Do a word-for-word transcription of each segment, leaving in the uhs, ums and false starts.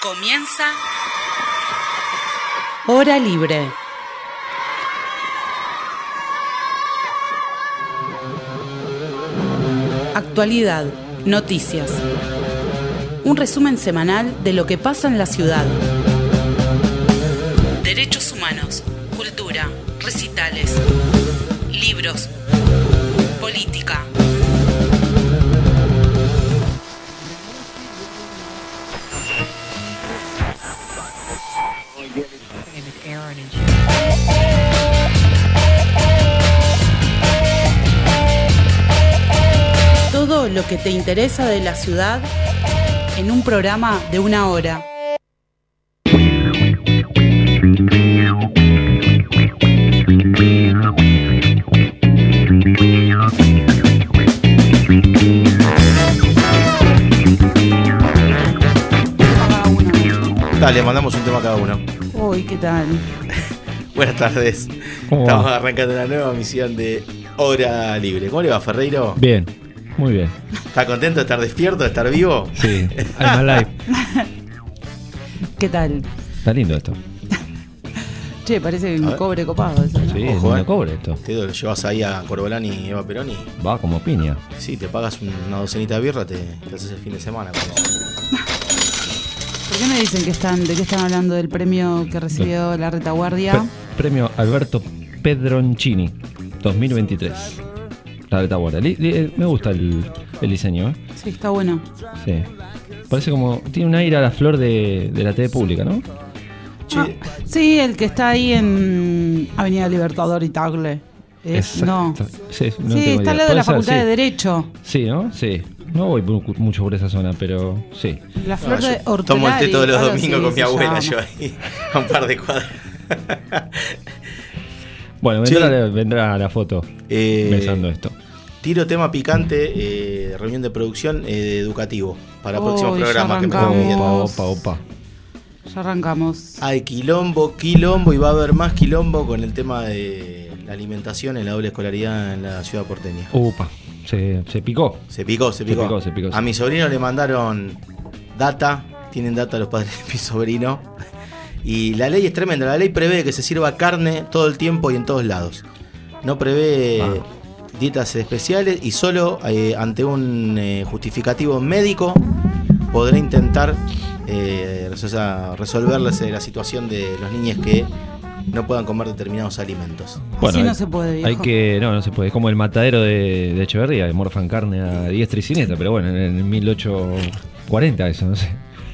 Comienza Hora Libre. Actualidad, noticias. Un resumen semanal de lo que pasa en la ciudad. Derechos humanos, cultura, recitales, libros, política. Todo lo que te interesa de la ciudad en un programa de una hora. Dale, mandamos un tema a cada uno. Uy, ¿qué tal? Buenas tardes. Estamos arrancando una nueva misión de Hora Libre. ¿Cómo le va, Ferreiro? Bien, muy bien. ¿Está contento de estar despierto, de estar vivo? Sí, I'm alive. ¿Qué tal? Está lindo esto. Che, parece un cobre copado eso, ¿no? Sí, Ojo, es eh. un cobre esto. Te lo llevas ahí a Corbolán y Eva Perón y Va como piña. sí, te pagas una docenita de birra, te, te haces el fin de semana. Como... ¿Por qué me dicen que están, de qué están hablando del premio que recibió la retaguardia? Pre- premio Alberto Pedroncini dos mil veintitrés. La retaguardia. Li- li- me gusta el, el diseño, ¿eh? Sí, está bueno. Sí. Parece como. Tiene un aire a la flor de, de la T V pública, ¿no? Che, Ah, sí, el que está ahí en Avenida Libertador y Tagle. Es, Exacto. no. Sí, no Sí, tengo está al idea. lado de la Puede ser, Facultad sí. de Derecho. Sí, ¿no? Sí. No voy mu- mucho por esa zona, pero sí. La flor no, de yo Hortelari. tomo el té todos los algo domingos así con mi se abuela, llama. yo ahí, a un par de cuadras. Bueno, vendrá, Sí. la, vendrá la foto Eh, pensando esto. Tiro tema picante, eh, reunión de producción eh, educativo para Uy, próximos ya programas que me arrancamos. están pidiendo. Opa, opa, opa. Ya arrancamos. Hay quilombo, quilombo y va a haber más quilombo con el tema de la alimentación en la doble escolaridad en la ciudad porteña. Upa, se, se picó. Se picó, se Se picó. picó, se picó, sí. A mi sobrino le mandaron data, tienen data los padres de mi sobrino. Y la ley es tremenda, la ley prevé que se sirva carne todo el tiempo y en todos lados. No prevé Ah. dietas especiales y solo eh, ante un eh, justificativo médico podrá intentar eh, o sea, resolverles eh, la situación de los niños que no puedan comer determinados alimentos. Así no hay- se puede, viejo. Hay que, no, no se puede. Es como el matadero de, de Echeverría, que morfan carne a diestra y siniestra, pero bueno, en el mil ochocientos cuarenta eso, no sé.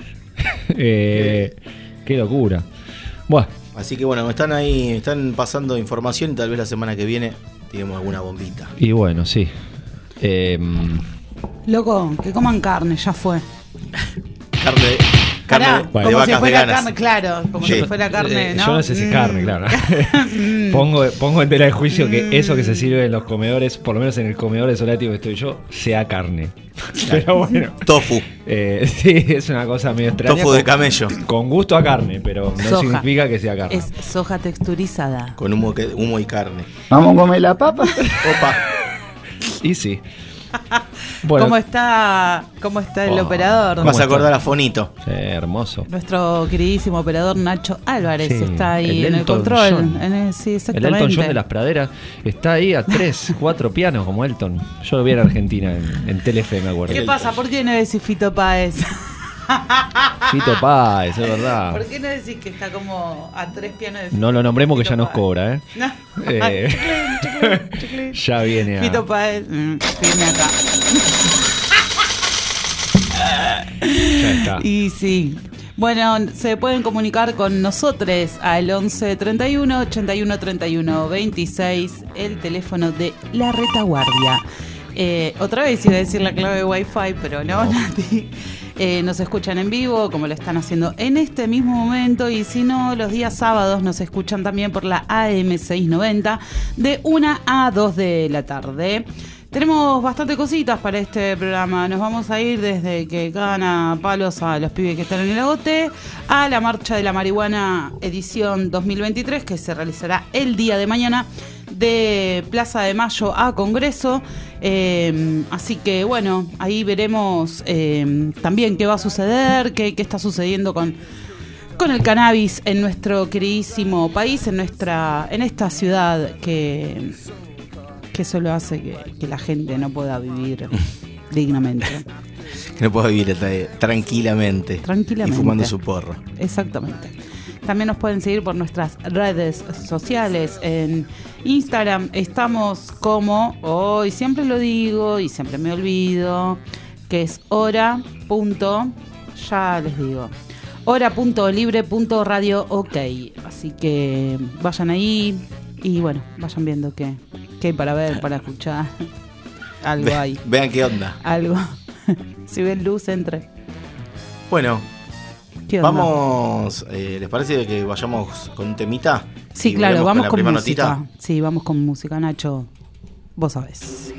eh, qué locura. Bueno, Así que bueno, me están ahí, me están pasando información y tal vez la semana que viene tenemos alguna bombita. y bueno, sí. Eh, Loco, que coman carne, ya fue. Carne, carne Pará, de, de como si vacas fuera veganas. carne, claro, como Sí. si fuera carne, eh, ¿no? Yo no sé si Mm. carne, claro. pongo, pongo en tela de juicio que eso que se sirve en los comedores, por lo menos en el comedor de Solático que estoy yo, sea carne. Pero bueno. Tofu, Eh, sí, es una cosa medio extraña. tofu de con- camello, Con gusto a carne, pero no Soja. significa que sea carne. Es soja texturizada. con humo, que- humo y carne. Vamos a comer la papa. Opa, Y sí. Bueno, ¿Cómo está, cómo está el Oh. operador? vas a está? acordar a Fonito. sí, hermoso. Nuestro queridísimo operador Nacho Álvarez Sí, está ahí el en el Elton control. John. En el- sí, El exactamente. Elton John de las praderas está ahí a tres, cuatro pianos como Elton. Yo lo vi en Argentina, en, en Telefe, me acuerdo. ¿Qué pasa? ¿Por qué no decís Fito Páez? Fito Páez, es verdad. ¿Por qué no decís que está como a tres pianos de Fito? No lo nombremos que ya nos Páez? cobra, ¿eh? No. Eh, Chiclín, chiclín, chiclín. Ya viene a... Fito Páez, mm, firme acá. Ya está. Y sí. Bueno, se pueden comunicar con nosotros al once treinta y uno ochenta y uno treinta y uno veintiséis, el teléfono de La Retaguardia. Eh, otra vez iba a decir la clave de Wi-Fi, pero no, Nati. Eh, nos escuchan en vivo, como lo están haciendo en este mismo momento, y si no, los días sábados nos escuchan también por la A M seiscientos noventa de una a dos de la tarde. Tenemos bastante cositas para este programa. Nos vamos a ir desde que cagan a palos a los pibes que están en el agote a la Marcha de la Marihuana edición dos mil veintitrés, que se realizará el día de mañana de Plaza de Mayo a Congreso. Eh, así que bueno, ahí veremos eh, también qué va a suceder, qué, qué está sucediendo con, con el cannabis en nuestro queridísimo país, en nuestra, en esta ciudad que, que solo hace que, que la gente no pueda vivir dignamente. Que no pueda vivir tra- tranquilamente, tranquilamente y fumando su porro. Exactamente. También nos pueden seguir por nuestras redes sociales. En Instagram estamos como, hoy oh, siempre lo digo y siempre me olvido, que es hora. Ya les digo, hora punto libre punto radio ok. Así que vayan ahí y bueno, vayan viendo qué, qué hay para ver, para escuchar. Algo Ve, hay. Vean qué onda. Algo. Si ven luz, entre. Bueno. ¿Qué onda? Vamos, eh, ¿les parece que vayamos con un temita? Sí, claro, vamos con, con música. Notita. Sí, vamos con música, Nacho. Vos sabés.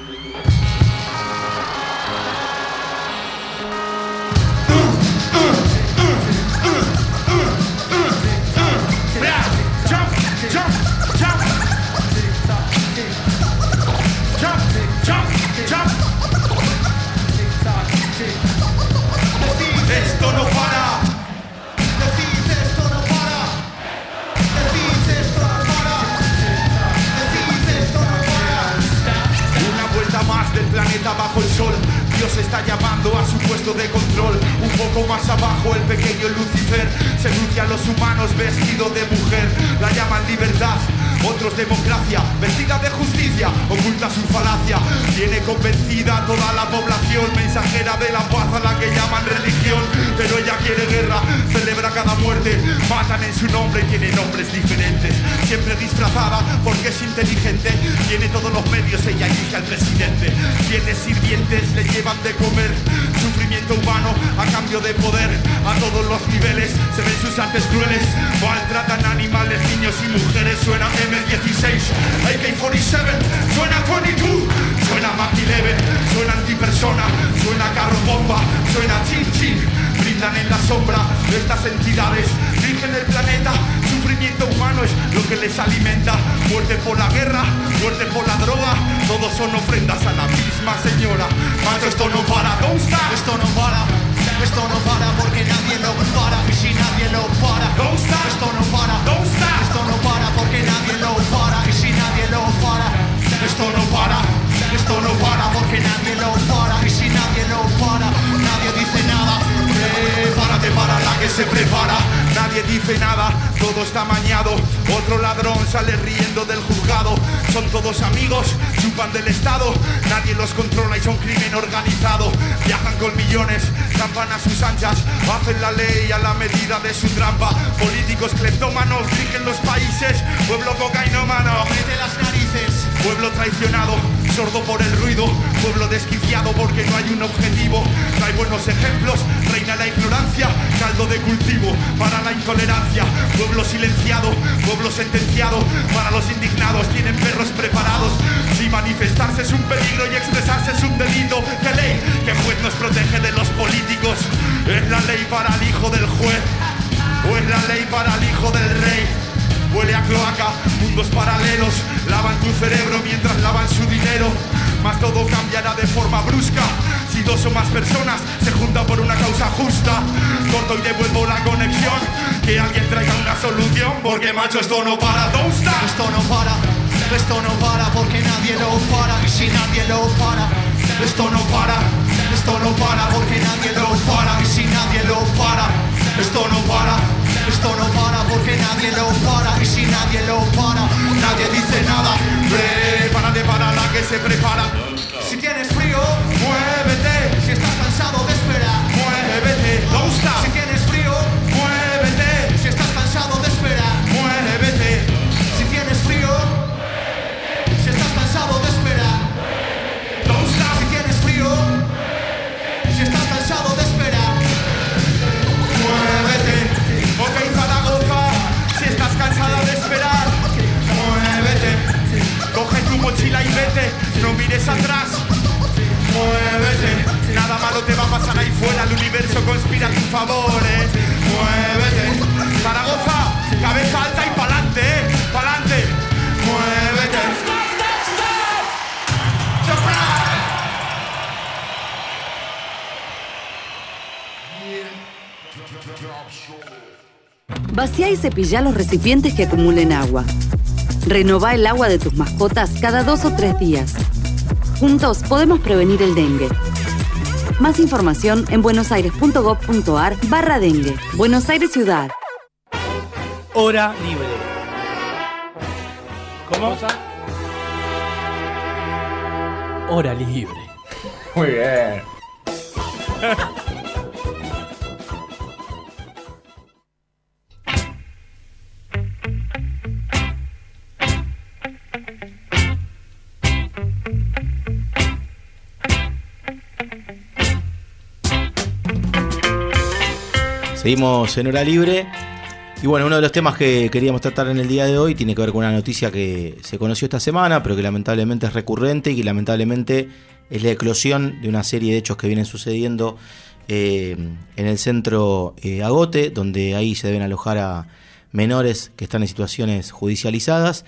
Esto no para. Decid esto no para. Decid esto no para. Decid esto no para. Una vuelta más del planeta bajo el sol. Dios está llamando a su puesto de control. Un poco más abajo el pequeño Lucifer seduce a los humanos vestido de mujer. La llaman libertad, otros democracia. Vestida de justicia, oculta su falacia. Tiene convencida a toda la población, mensajera de la paz a la que llaman religión. Pero ella quiere guerra, celebra cada muerte. Matan en su nombre y tiene nombres diferentes. Siempre disfrazada porque es inteligente. Tiene todos los medios, ella elige al presidente. Tiene sirvientes, le llevan de comer. Sufrimiento humano a cambio de poder. A todos los niveles se ven sus artes crueles. Maltratan animales, niños y mujeres. Suena eme dieciséis, A K cuarenta y siete, suena veintidós, suena Mach once, suena antipersona, suena carro bomba, suena chin chin. Brindan en la sombra de estas entidades, rigen el planeta. Sufrimiento humano es lo que les alimenta. Muerte por la guerra, muerte por la droga. Todos son ofrendas a la misma señora. Macho, esto no para, don't stop. Esto no para, esto no para porque nadie lo para. Y si nadie lo para, don't stop. Esto no para, don't stop. Esto no para porque nadie lo para. Y si nadie lo para, esto no para. Esto no para porque nadie lo para. Y si nadie lo para, nadie dice nada. Prepárate para la que se prepara. Nadie dice nada, todo está mañado. Otro ladrón sale riendo del juzgado. Son todos amigos, chupan del Estado. Nadie los controla y son crimen organizado. Viajan con millones, trampan a sus anchas. Hacen la ley a la medida de su trampa. Políticos cleptómanos dirigen los países. Pueblo cocainómano, mete las narices. Pueblo traicionado, sordo por el ruido. Pueblo desquiciado porque no hay un objetivo. No hay buenos ejemplos, reina la ignorancia. Caldo de cultivo para la intolerancia. Pueblo silenciado, pueblo sentenciado. Para los indignados tienen perros preparados. Si manifestarse es un peligro y expresarse es un delito, ¿qué ley? ¿Qué juez nos protege de los políticos? ¿Es la ley para el hijo del juez? ¿O es la ley para el hijo del rey? Huele a cloaca, mundos paralelos. Lavan tu cerebro mientras lavan su dinero. Mas todo cambiará de forma brusca si dos o más personas se juntan por una causa justa. Corto y devuelvo la conexión. Que alguien traiga una solución. Porque macho esto no para, don't stop. Esto no para, esto no para porque nadie lo para. Y si nadie lo para, esto no para. Esto no para porque nadie lo para. Y si nadie lo para, esto no para. Esto no para porque nadie lo para. Y si nadie lo para, nadie dice nada. Prepárate para la que se prepara. Si tienes frío, muévete. Si estás cansado de esperar, muévete. Don't stop. Si tienes frío, muévete. Si estás cansado de esperar, muévete. Si tienes frío, si estás cansado de esperar, don't stop. Si tienes frío, si estás cansado de esperar, muévete. Ok, Zaragoza, si estás cansada de esperar, muévete. Coge tu mochila y vete, no mires atrás. Muévete, nada malo te va a pasar ahí fuera. El universo conspira a tu favor, eh. Muévete, Zaragoza, cabeza alta y pa'lante, eh. Pa'lante, muévete. Vacía y cepillá los recipientes que acumulen agua. Renová el agua de tus mascotas cada dos o tres días. Juntos podemos prevenir el dengue. Más información en buenosaires.gov.ar barra dengue. Buenos Aires Ciudad. Hora libre. ¿Cómo? Hora libre. Muy bien. Seguimos en Hora Libre. Y bueno, uno de los temas que queríamos tratar en el día de hoy tiene que ver con una noticia que se conoció esta semana, pero que lamentablemente es recurrente y que lamentablemente es la eclosión de una serie de hechos que vienen sucediendo eh, en el centro eh, Agote, donde ahí se deben alojar a menores que están en situaciones judicializadas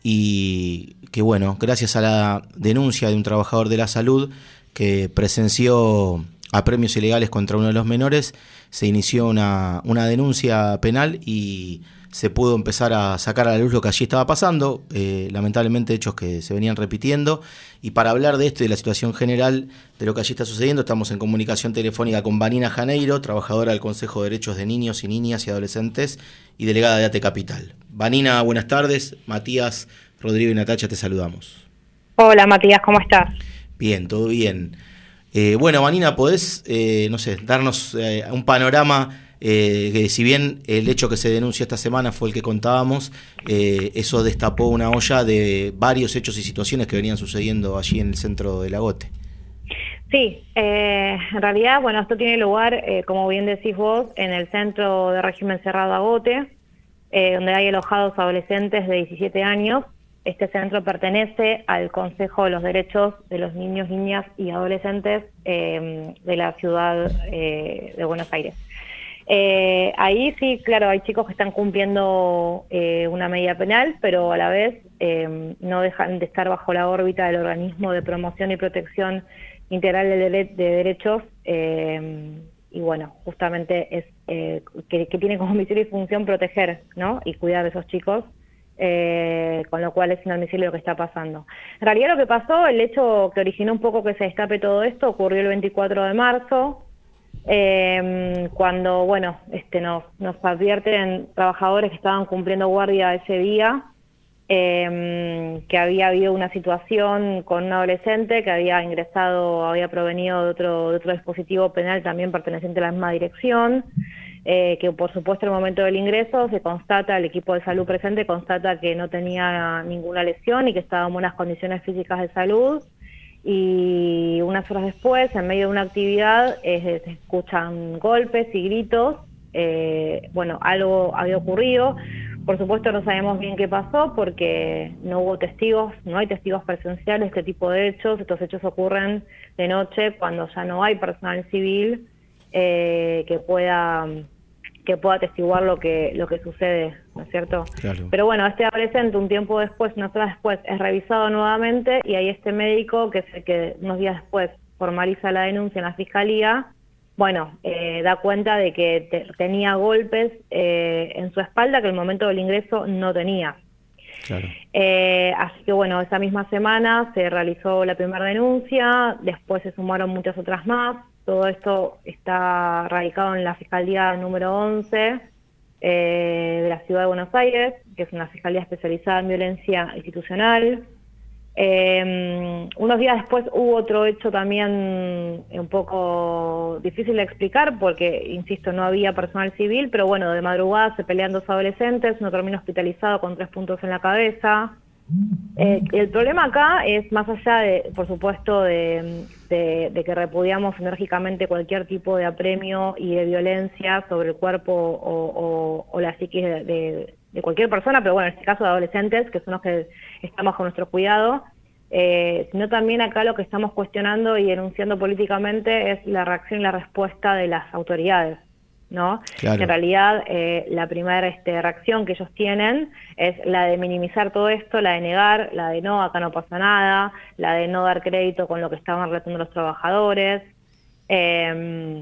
y que bueno, gracias a la denuncia de un trabajador de la salud que presenció apremios ilegales contra uno de los menores, se inició una, una denuncia penal y se pudo empezar a sacar a la luz lo que allí estaba pasando, eh, lamentablemente hechos que se venían repitiendo. Y para hablar de esto y de la situación general de lo que allí está sucediendo, estamos en comunicación telefónica con Vanina Janeiro, trabajadora del Consejo de Derechos de Niños y Niñas y Adolescentes y delegada de ATE Capital. Vanina, buenas tardes. Matías, Rodrigo y Natacha, te saludamos. Hola Matías, ¿cómo estás? Bien, todo bien. Eh, bueno, Vanina, ¿podés, eh, no sé, darnos eh, un panorama eh, que si bien el hecho que se denunció esta semana fue el que contábamos, eh, eso destapó una olla de varios hechos y situaciones que venían sucediendo allí en el centro del Agote? Sí, eh, en realidad, bueno, esto tiene lugar, eh, como bien decís vos, en el centro de régimen cerrado Agote, eh, donde hay alojados adolescentes de diecisiete años. Este centro pertenece al Consejo de los Derechos de los Niños, Niñas y Adolescentes eh, de la ciudad eh, de Buenos Aires. Eh, ahí sí, claro, hay chicos que están cumpliendo eh, una medida penal, pero a la vez eh, no dejan de estar bajo la órbita del Organismo de Promoción y Protección Integral de, Dere- de Derechos, eh, y bueno, justamente es eh, que, que tiene como misión y función proteger, ¿no? Y cuidar de esos chicos. Eh, con lo cual es inadmisible lo que está pasando. En realidad lo que pasó, el hecho que originó un poco que se destape todo esto, ocurrió el veinticuatro de marzo, eh, cuando, bueno, este, nos, nos advierten trabajadores que estaban cumpliendo guardia ese día, eh, que había habido una situación con un adolescente que había ingresado, había provenido de otro, de otro dispositivo penal también perteneciente a la misma dirección. Eh, que por supuesto en el momento del ingreso se constata, el equipo de salud presente constata que no tenía ninguna lesión y que estaba en buenas condiciones físicas de salud, y unas horas después, en medio de una actividad, eh, se escuchan golpes y gritos. Eh, bueno, algo había ocurrido. Por supuesto no sabemos bien qué pasó porque no hubo testigos, no hay testigos presenciales de este tipo de hechos. Estos hechos ocurren de noche cuando ya no hay personal civil eh, que pueda... que pueda atestiguar lo que lo que sucede, ¿no es cierto? Claro. Pero bueno, este adolescente un tiempo después, unas horas después, es revisado nuevamente y hay este médico que, se, que unos días después formaliza la denuncia en la fiscalía, bueno, eh, da cuenta de que te, tenía golpes eh, en su espalda que en el momento del ingreso no tenía. Claro. Eh, así que bueno, esa misma semana se realizó la primera denuncia, después se sumaron muchas otras más. Todo esto está radicado en la Fiscalía número once eh, de la Ciudad de Buenos Aires, que es una fiscalía especializada en violencia institucional. Eh, unos días después hubo otro hecho también un poco difícil de explicar porque, insisto, no había personal civil, pero bueno, de madrugada se pelean dos adolescentes, uno termina hospitalizado con tres puntos en la cabeza. Eh, el problema acá es, más allá de, por supuesto, de, de, de que repudiamos enérgicamente cualquier tipo de apremio y de violencia sobre el cuerpo o, o, o la psiquis de, de, de cualquier persona, pero bueno, en este caso de adolescentes, que son los que estamos con nuestro cuidado, eh, sino también acá lo que estamos cuestionando y denunciando políticamente es la reacción y la respuesta de las autoridades, ¿no? Claro. En realidad eh, la primera este, reacción que ellos tienen es la de minimizar todo esto, la de negar, la de no, acá no pasa nada, la de no dar crédito con lo que estaban relatando los trabajadores. Eh,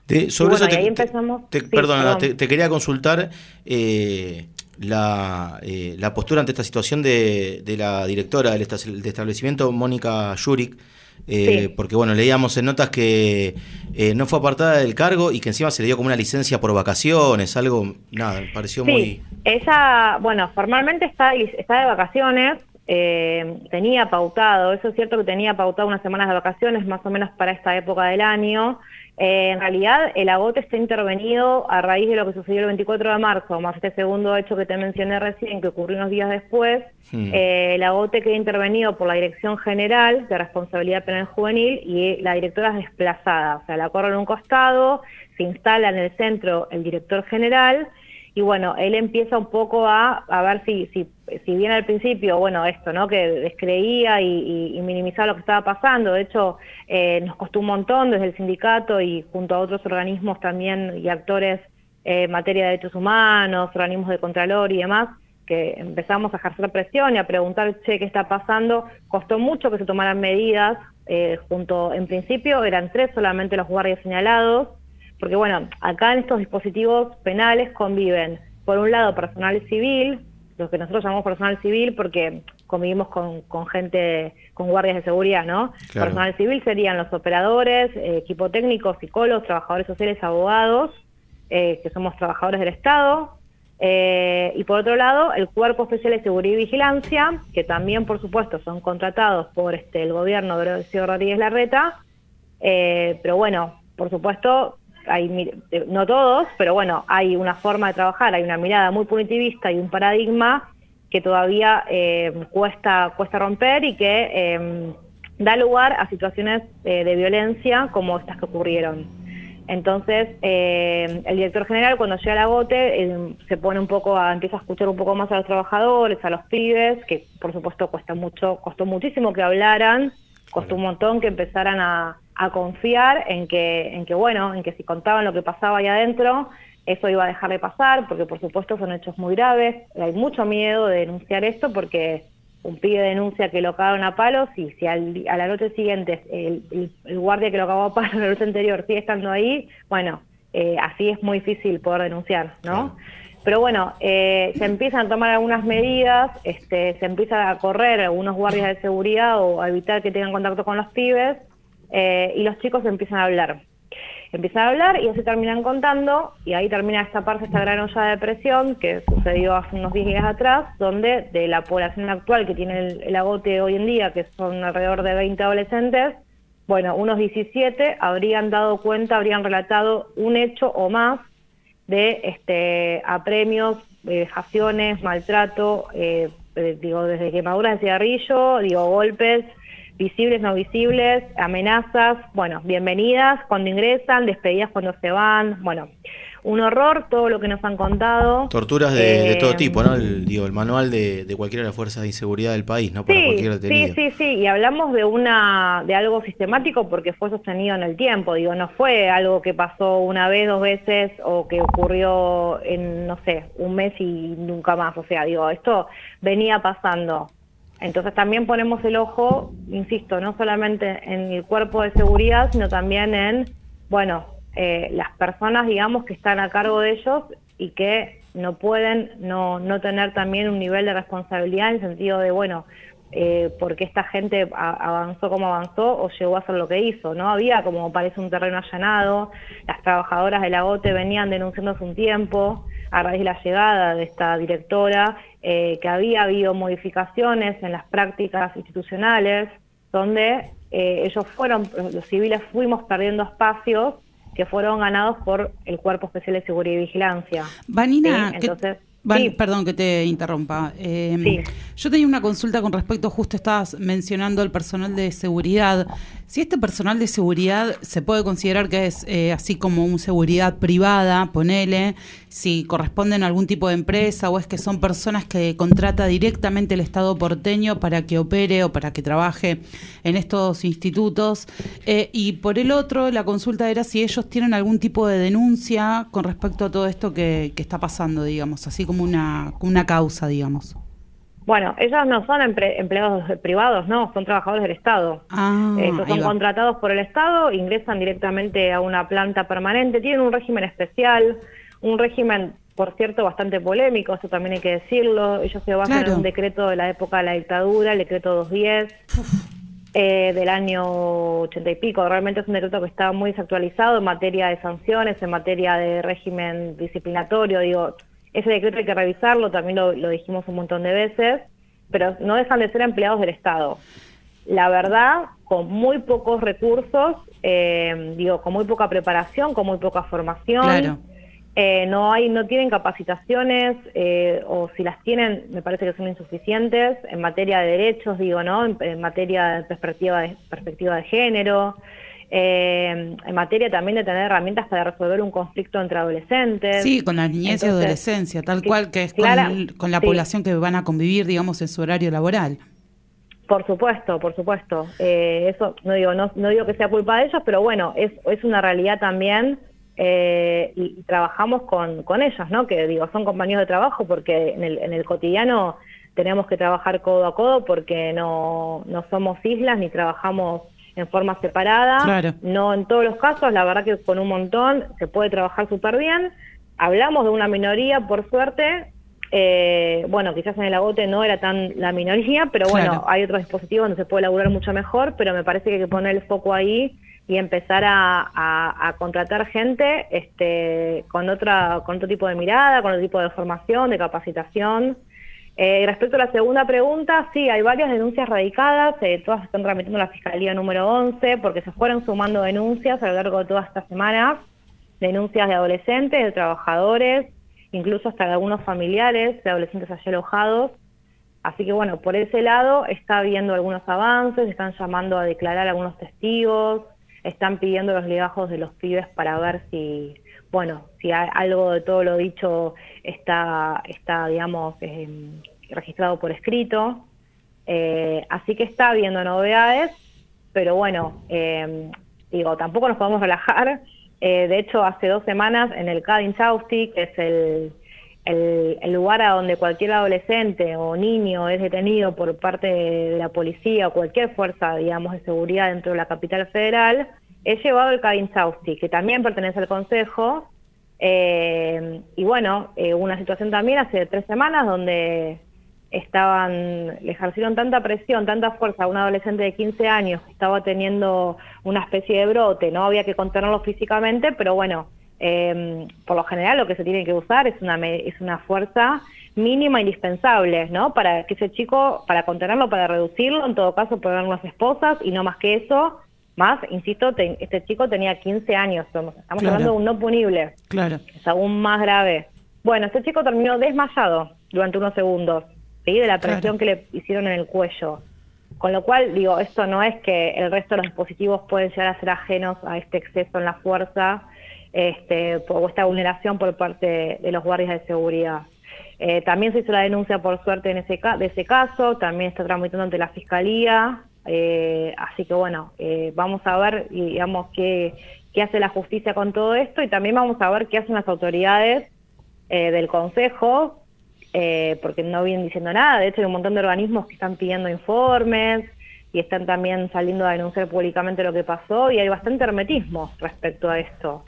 Te, sobre bueno, eso te, y ahí te- empezamos- te- sí, perdona, perdón. te, te quería consultar eh, la, eh, la postura ante esta situación de, de la directora del esta- del establecimiento, Mónica Yurik, eh, Sí. porque bueno, leíamos en notas que eh, no fue apartada del cargo y que encima se le dio como una licencia por vacaciones, algo, nada, me pareció Sí, muy... ella, bueno, formalmente está, está de vacaciones, eh, tenía pautado, eso es cierto que tenía pautado unas semanas de vacaciones más o menos para esta época del año. Eh, en realidad el agote está intervenido a raíz de lo que sucedió el veinticuatro de marzo, más este segundo hecho que te mencioné recién, que ocurrió unos días después. Hmm. Eh, el agote queda intervenido por la Dirección General de Responsabilidad Penal Juvenil y la directora es desplazada, o sea, la corren a un costado, se instala en el centro el director general. Y bueno, él empieza un poco a, a ver si, si, si bien al principio, bueno, esto, ¿no? Que descreía y, y, y minimizaba lo que estaba pasando. De hecho, eh, nos costó un montón desde el sindicato y junto a otros organismos también y actores eh, en materia de derechos humanos, organismos de Contralor y demás, que empezamos a ejercer presión y a preguntar, che, ¿qué está pasando? Costó mucho que se tomaran medidas. Eh, junto, en principio eran tres solamente los guardias señalados, porque bueno, acá en estos dispositivos penales conviven, por un lado, personal civil, lo que nosotros llamamos personal civil porque convivimos con, con gente, con guardias de seguridad, ¿no? Claro. Personal civil serían los operadores, eh, equipo técnico, psicólogos, trabajadores sociales, abogados, eh, que somos trabajadores del Estado, eh, y por otro lado, el Cuerpo Especial de Seguridad y Vigilancia, que también, por supuesto, son contratados por este el gobierno de Horacio Rodríguez Larreta, eh, pero bueno, por supuesto, hay, no todos, pero bueno, hay una forma de trabajar, hay una mirada muy punitivista y un paradigma que todavía eh, cuesta cuesta romper y que eh, da lugar a situaciones eh, de violencia como estas que ocurrieron. Entonces, eh, el director general cuando llega al agote eh, se pone un poco, a, empieza a escuchar un poco más a los trabajadores, a los pibes, que por supuesto cuesta mucho, costó muchísimo que hablaran, costó un montón que empezaran a a confiar en que, en que, bueno, en que si contaban lo que pasaba ahí adentro, eso iba a dejar de pasar, porque por supuesto son hechos muy graves. Hay mucho miedo de denunciar esto porque un pibe denuncia que lo cagaron a palos y si al, a la noche siguiente el, el, el guardia que lo cagó a palos la noche anterior sigue estando ahí, bueno, eh, así es muy difícil poder denunciar, ¿no? Claro. Pero bueno, eh, se empiezan a tomar algunas medidas, este, se empieza a correr algunos guardias de seguridad o a evitar que tengan contacto con los pibes. Eh, y los chicos empiezan a hablar. Empiezan a hablar y así terminan contando, y ahí termina esta parte, esta gran olla de presión que sucedió hace unos diez días atrás, donde de la población actual que tiene el, el agote hoy en día, que son alrededor de veinte adolescentes, bueno, unos diecisiete habrían dado cuenta, habrían relatado un hecho o más de este apremios, vejaciones, maltrato, eh, eh, digo, desde quemaduras de cigarrillo, digo, golpes, visibles, no visibles, amenazas, bueno, bienvenidas cuando ingresan, despedidas cuando se van, bueno, un horror todo lo que nos han contado. Torturas de, eh, de todo tipo, ¿no? El, digo, el manual de, de cualquiera de las fuerzas de seguridad del país, ¿no? Para sí, cualquier detenido. Sí, sí, sí, y hablamos de una de algo sistemático porque fue sostenido en el tiempo, digo, no fue algo que pasó una vez, dos veces o que ocurrió en, no sé, un mes y nunca más, o sea, digo, esto venía pasando. Entonces también ponemos el ojo, insisto, no solamente en el cuerpo de seguridad, sino también en, bueno, eh, las personas, digamos, que están a cargo de ellos y que no pueden no, no tener también un nivel de responsabilidad en el sentido de, bueno, eh, porque esta gente a, avanzó como avanzó o llegó a hacer lo que hizo, ¿no? Había, como parece, un terreno allanado, las trabajadoras del agote venían denunciando hace un tiempo, a raíz de la llegada de esta directora, eh, que había habido modificaciones en las prácticas institucionales, donde eh, ellos fueron, los civiles fuimos perdiendo espacios que fueron ganados por el Cuerpo Especial de Seguridad y Vigilancia. Vanina, ¿sí? Entonces, que, Van, sí. perdón que te interrumpa. Eh, sí. Yo tenía una consulta con respecto, justo estabas mencionando el personal de seguridad. Si este personal de seguridad se puede considerar que es eh, así como una seguridad privada, ponele, si corresponden a algún tipo de empresa o es que son personas que contrata directamente el Estado porteño para que opere o para que trabaje en estos institutos. Eh, y por el otro, la consulta era si ellos tienen algún tipo de denuncia con respecto a todo esto que, que está pasando, digamos, así como una, una causa, digamos. Bueno, ellos no son empre- empleados privados, no, son trabajadores del Estado. Ah, Ellos ahí son va. contratados por el Estado, ingresan directamente a una planta permanente, tienen un régimen especial, un régimen, por cierto, bastante polémico, eso también hay que decirlo. Ellos se basan Claro. en un decreto de la época de la dictadura, el decreto doscientos diez, eh, del año ochenta y pico. Realmente es un decreto que está muy desactualizado en materia de sanciones, en materia de régimen disciplinatorio, digo... Ese decreto hay que revisarlo, también lo, lo dijimos un montón de veces, pero no dejan de ser empleados del Estado. La verdad, con muy pocos recursos, eh, digo, con muy poca preparación, con muy poca formación, Claro. eh, no hay, no tienen capacitaciones, eh, o si las tienen, me parece que son insuficientes en materia de derechos, digo, ¿no? En, en materia de perspectiva de, perspectiva de género. Eh, en materia también de tener herramientas para resolver un conflicto entre adolescentes. Sí, con la niñez y Entonces, adolescencia, tal que- cual que es clara- con, con la sí. población que van a convivir, digamos, en su horario laboral. Por supuesto, por supuesto. Eh, eso no digo, no, no digo que sea culpa de ellos, pero bueno, es, es una realidad también, eh, y, y trabajamos con, con ellos, ¿no? Que digo, son compañeros de trabajo porque en el, en el cotidiano tenemos que trabajar codo a codo porque no, no somos islas ni trabajamos en forma separada. Claro. No en todos los casos, la verdad que con un montón se puede trabajar súper bien. Hablamos de una minoría, por suerte. Eh, bueno, quizás en el agote no era tan la minoría, pero bueno, Claro. hay otros dispositivos donde se puede laburar mucho mejor, pero me parece que hay que poner el foco ahí y empezar a, a, a contratar gente este, con otra con otro tipo de mirada, con otro tipo de formación, de capacitación. Eh, respecto a la segunda pregunta, sí, hay varias denuncias radicadas, eh, todas están tramitando a la Fiscalía número once, porque se fueron sumando denuncias a lo largo de todas estas semanas, denuncias de adolescentes, de trabajadores, incluso hasta de algunos familiares de adolescentes allí alojados. Así que bueno, por ese lado está habiendo algunos avances, están llamando a declarar algunos testigos, están pidiendo los legajos de los pibes para ver si, bueno, si hay algo de todo lo dicho está, está digamos, eh, registrado por escrito. Eh, así que está habiendo novedades, pero bueno, eh, digo, tampoco nos podemos relajar. Eh, de hecho, hace dos semanas en el C A D Inchausti, que es el, el, el lugar a donde cualquier adolescente o niño es detenido por parte de la policía o cualquier fuerza, digamos, de seguridad dentro de la capital federal, he llevado el C A D Inchausti, que también pertenece al Consejo. Eh, y bueno, eh, hubo una situación también hace tres semanas donde estaban, le ejercieron tanta presión, tanta fuerza a un adolescente de quince años que estaba teniendo una especie de brote, no había que contenerlo físicamente, pero bueno, eh, por lo general lo que se tiene que usar es una es una fuerza mínima indispensable, ¿no? Para que ese chico, para contenerlo, para reducirlo, en todo caso poner unas esposas y no más que eso. Más, insisto, te, este chico tenía quince años, estamos Claro. hablando de un no punible, Claro. es aún más grave. Bueno, este chico terminó desmayado durante unos segundos, ¿sí? De la presión Claro. que le hicieron en el cuello. Con lo cual, digo, esto no es que el resto de los dispositivos pueden llegar a ser ajenos a este exceso en la fuerza, este, o esta vulneración por parte de los guardias de seguridad. Eh, también se hizo la denuncia, por suerte, en ese ca- de ese caso, también está tramitando ante la Fiscalía. Eh, así que bueno, eh, vamos a ver, digamos, qué, qué hace la justicia con todo esto y también vamos a ver qué hacen las autoridades eh, del Consejo, eh, porque no vienen diciendo nada. De hecho, hay un montón de organismos que están pidiendo informes y están también saliendo a denunciar públicamente lo que pasó y hay bastante hermetismo respecto a esto.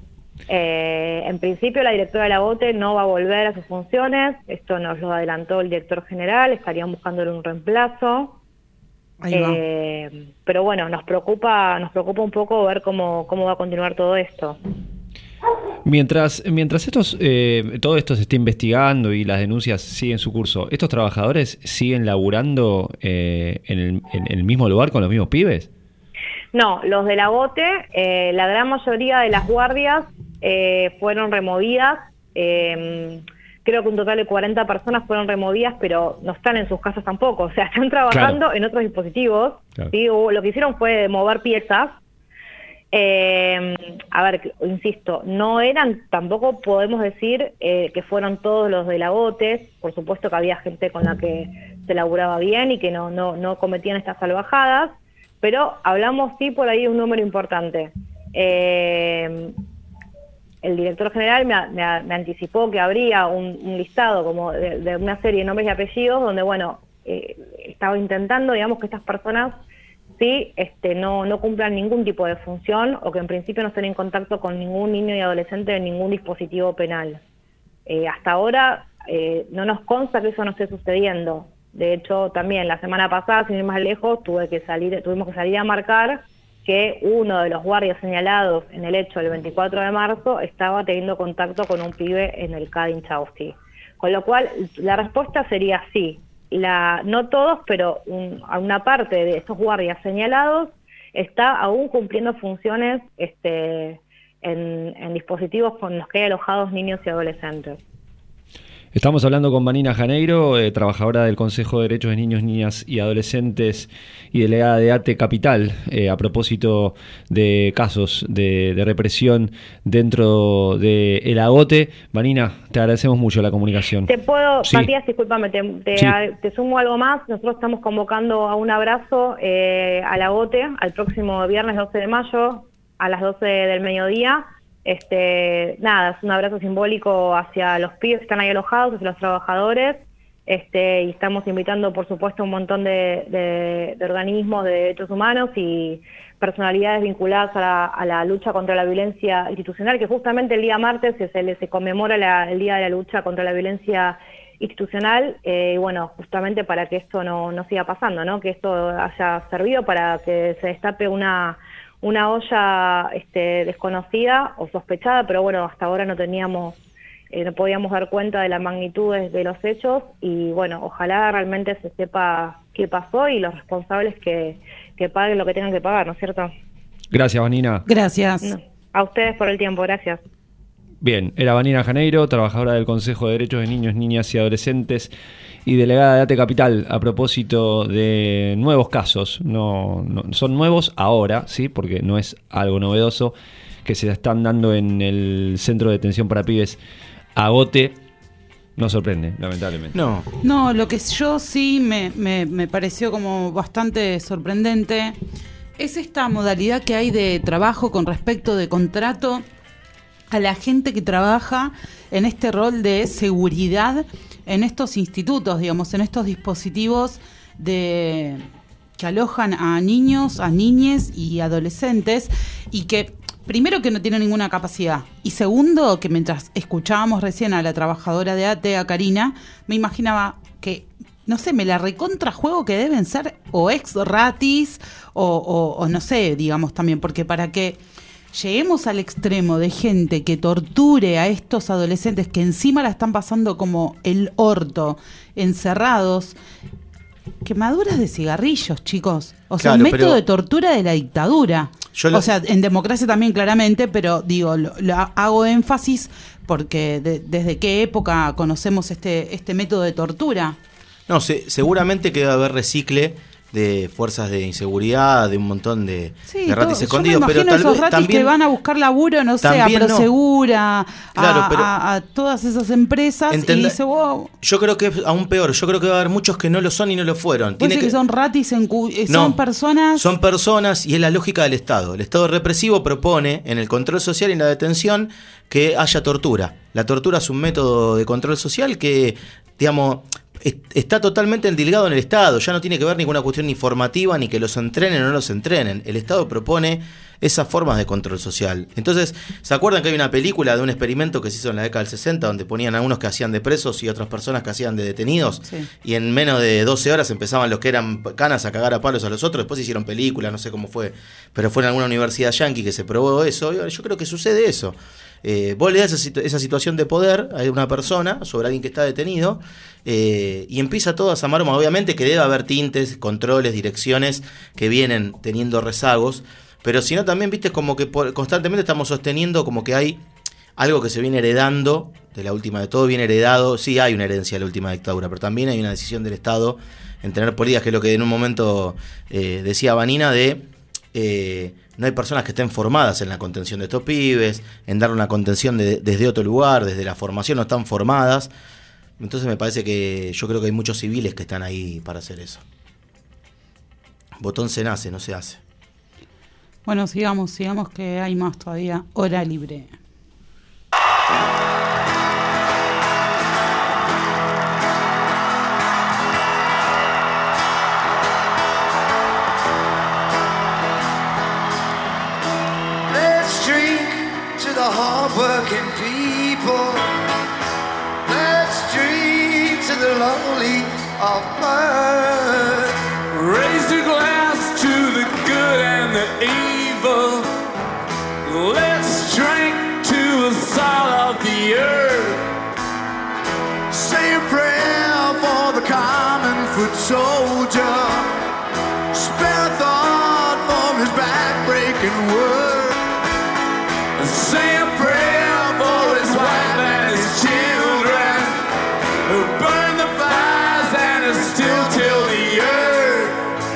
Eh, en principio, la directora de la BOTE no va a volver a sus funciones, esto nos lo adelantó el director general, estarían buscándole un reemplazo. Ahí va. Eh, pero bueno, nos preocupa, nos preocupa un poco ver cómo, cómo va a continuar todo esto. Mientras, mientras estos, eh, todo esto se esté investigando y las denuncias siguen su curso, ¿estos trabajadores siguen laburando eh, en, el, en el mismo lugar con los mismos pibes? No, los de la BOTE, eh, la gran mayoría de las guardias eh, fueron removidas. Eh, creo que un total de cuarenta personas fueron removidas, pero no están en sus casas tampoco. O sea, están trabajando Claro. en otros dispositivos. Claro. ¿Sí? O lo que hicieron fue mover piezas. Eh, a ver, insisto, no eran, tampoco podemos decir eh, que fueron todos los de la BOTE. Por supuesto que había gente con la que se laburaba bien y que no, no, no cometían estas salvajadas, pero hablamos sí por ahí de un número importante. Eh, el director general me, me, me anticipó que habría un, un listado como de, de una serie de nombres y apellidos donde, bueno, eh, estaba intentando, digamos, que estas personas sí este, no, no cumplan ningún tipo de función o que en principio no estén en contacto con ningún niño y adolescente de ningún dispositivo penal. Eh, hasta ahora eh, no nos consta que eso no esté sucediendo. De hecho, también la semana pasada, sin ir más lejos, tuve que salir, tuvimos que salir a marcar que uno de los guardias señalados en el hecho del veinticuatro de marzo estaba teniendo contacto con un pibe en el C A D Inchausti. Con lo cual, la respuesta sería sí. La, no todos, pero un, una parte de estos guardias señalados está aún cumpliendo funciones este, en, en dispositivos con los que hay alojados niños y adolescentes. Estamos hablando con Vanina Janeiro, eh, trabajadora del Consejo de Derechos de Niños, Niñas y Adolescentes y delegada de ATE Capital, eh, a propósito de casos de, de represión dentro del Agote. Vanina, te agradecemos mucho la comunicación. Te puedo, sí. Matías, discúlpame, te, te, Sí. a, te sumo algo más. Nosotros estamos convocando a un abrazo eh, al Agote al próximo viernes doce de mayo a las doce del mediodía. Este, nada, es un abrazo simbólico hacia los pibes que están ahí alojados, hacia los trabajadores, este, y estamos invitando, por supuesto, un montón de, de, de organismos de derechos humanos y personalidades vinculadas a la, a la lucha contra la violencia institucional, que justamente el día martes se, se, se conmemora la, el Día de la Lucha contra la Violencia Institucional, eh, y bueno, justamente para que esto no, no siga pasando, ¿no? Que esto haya servido para que se destape una una olla este, desconocida o sospechada, pero bueno, hasta ahora no teníamos, eh, no podíamos dar cuenta de la magnitud de, de los hechos y bueno, ojalá realmente se sepa qué pasó y los responsables que, que paguen lo que tengan que pagar, ¿no es cierto? Gracias, Vanina. Gracias. No, a ustedes por el tiempo, gracias. Bien, era Vanina Janeiro, trabajadora del Consejo de Derechos de Niños, Niñas y Adolescentes y delegada de ATE Capital, a propósito de nuevos casos. No, no son nuevos ahora, sí, porque no es algo novedoso, que se están dando en el Centro de Detención para Pibes Agote. No sorprende, lamentablemente. No. No, lo que yo sí me, me, me pareció como bastante sorprendente es esta modalidad que hay de trabajo con respecto de contrato a la gente que trabaja en este rol de seguridad en estos institutos, digamos, en estos dispositivos de que alojan a niños, a niñes y adolescentes, y que primero que no tienen ninguna capacidad, y segundo que mientras escuchábamos recién a la trabajadora de ATE, a Karina, me imaginaba que, no sé, me la recontrajuego que deben ser o ex ratis o, o, o no sé, digamos también, porque para que lleguemos al extremo de gente que torture a estos adolescentes que encima la están pasando como el orto, encerrados, quemaduras de cigarrillos, chicos. O sea, Claro, un método pero- de tortura de la dictadura. Yo lo- O sea, en democracia también claramente, pero digo, lo, lo hago énfasis porque de- desde qué época conocemos este, este método de tortura. No, se- seguramente que va a haber recicle de fuerzas de inseguridad, de un montón de, Sí, de ratis todo- escondidos, yo me pero imagino tal esos vez ratis también que van a buscar laburo, no sé, a también no. Prosegura, a, Claro, pero- a- a todas esas empresas, Entenda- y dice, wow, yo creo que es aún peor. Yo creo que va a haber muchos que no lo son y no lo fueron. puede ser que son ratis, en cu- eh, No, son personas... Son personas y es la lógica del Estado. El Estado represivo propone en el control social y en la detención que haya tortura. La tortura es un método de control social que, digamos, es- está totalmente endilgado en el Estado. Ya no tiene que ver ninguna cuestión ni formativa, ni que los entrenen o no los entrenen. El Estado propone esas formas de control social. Entonces, ¿se acuerdan que hay una película de un experimento que se hizo en la década del sesenta donde ponían a unos que hacían de presos y otras personas que hacían de detenidos? Sí. Y en menos de doce horas empezaban los que eran canas a cagar a palos a los otros. Después hicieron películas, no sé cómo fue, pero fue en alguna universidad yanqui que se probó eso. Y yo creo que sucede eso. Eh, vos le das esa, situ- esa situación de poder a una persona sobre alguien que está detenido, eh, y empieza todo a esa maroma. Obviamente que debe haber tintes, controles, direcciones que vienen teniendo rezagos, pero si no también, viste, como que por- constantemente estamos sosteniendo como que hay algo que se viene heredando de la última, de todo viene heredado. Sí hay una herencia de la última dictadura, pero también hay una decisión del Estado en tener políticas, que es lo que en un momento eh, decía Vanina, de eh, no hay personas que estén formadas en la contención de estos pibes, en dar una contención de- desde otro lugar, desde la formación, no están formadas. Entonces me parece que yo creo que hay muchos civiles que están ahí para hacer eso. Botón se nace, no se hace. Bueno, sigamos, sigamos que hay más todavía. Hora libre. people. Let's drink to the lonely of birth. Raise your glass to the good and the evil. Let's drink to the salt of the earth. Say a prayer for the common foot soldier. Spare a thought for his back-breaking work. Say a prayer for his wife and his children who burn the fires and who still till the earth.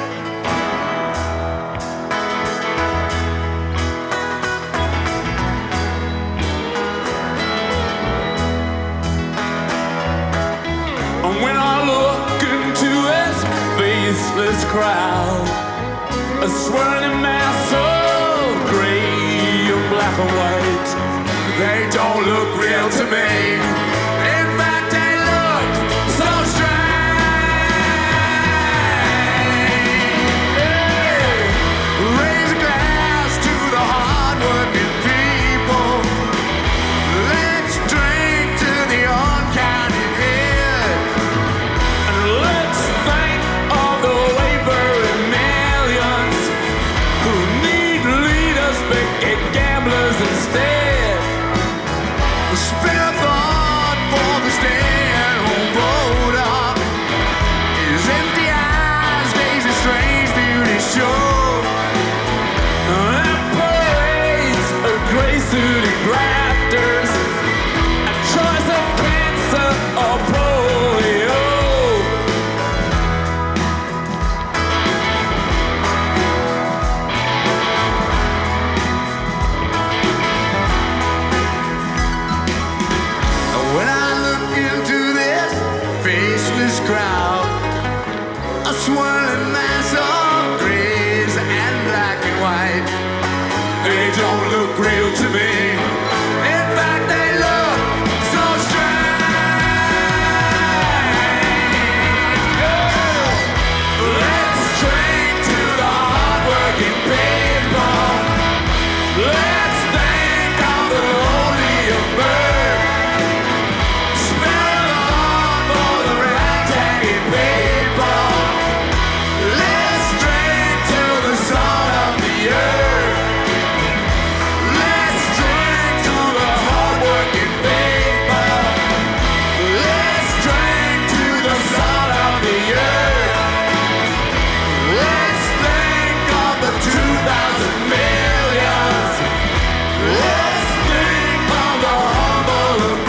And when I look into this faceless crowd, a swirling mass of gray and black and white, they don't look real to me. In fact, they look so strange. Hey, raise a glass to the hard-working people. Let's drink to the uncounted head. And let's think of the wavering millions who need leaders, big gamblers instead. Spare a thought for the stay-at-home voter. His empty eyes gaze a strange beauty show. And parades of gray-suited grafters, a choice of cancer or polio. When I look into this faceless crowd, a swirling mass of grays and black and white, They don't look real to me. in fact they look so strange. Let's drink to the hard-working people. Let's think of the lonely of birth. Spare a thought for the ragtag people. Let's drink to the salt of the earth. Let's drink to the hard-working people. Let's drink to the salt of the earth. Let's think of the two thousand millions. Let's think of the humble and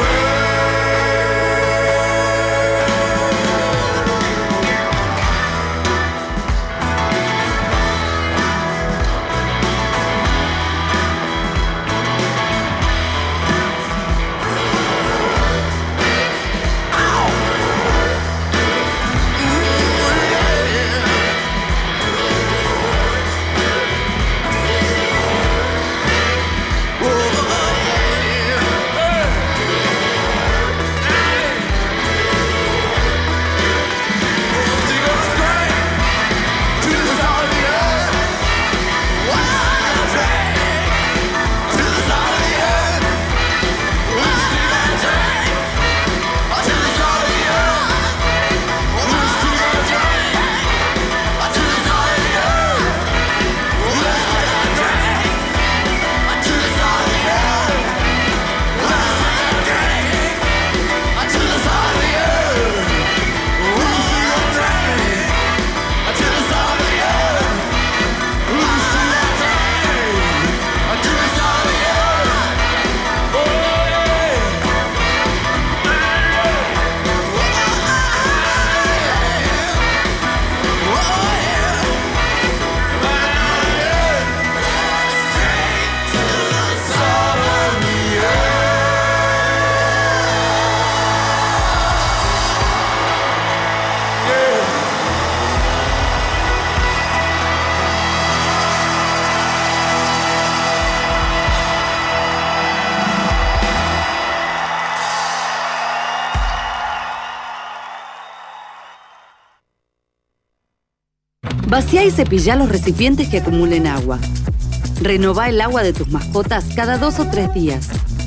Vacía y cepillá los recipientes que acumulen agua. Renová el agua de tus mascotas cada dos o tres días.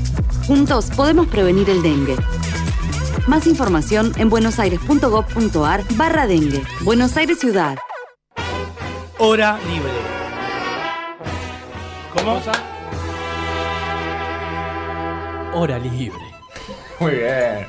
Juntos podemos prevenir el dengue. Más información en buenosaires.gov.ar barra dengue. Buenos Aires Ciudad. Hora libre. ¿Cómo? Hora libre. Muy bien.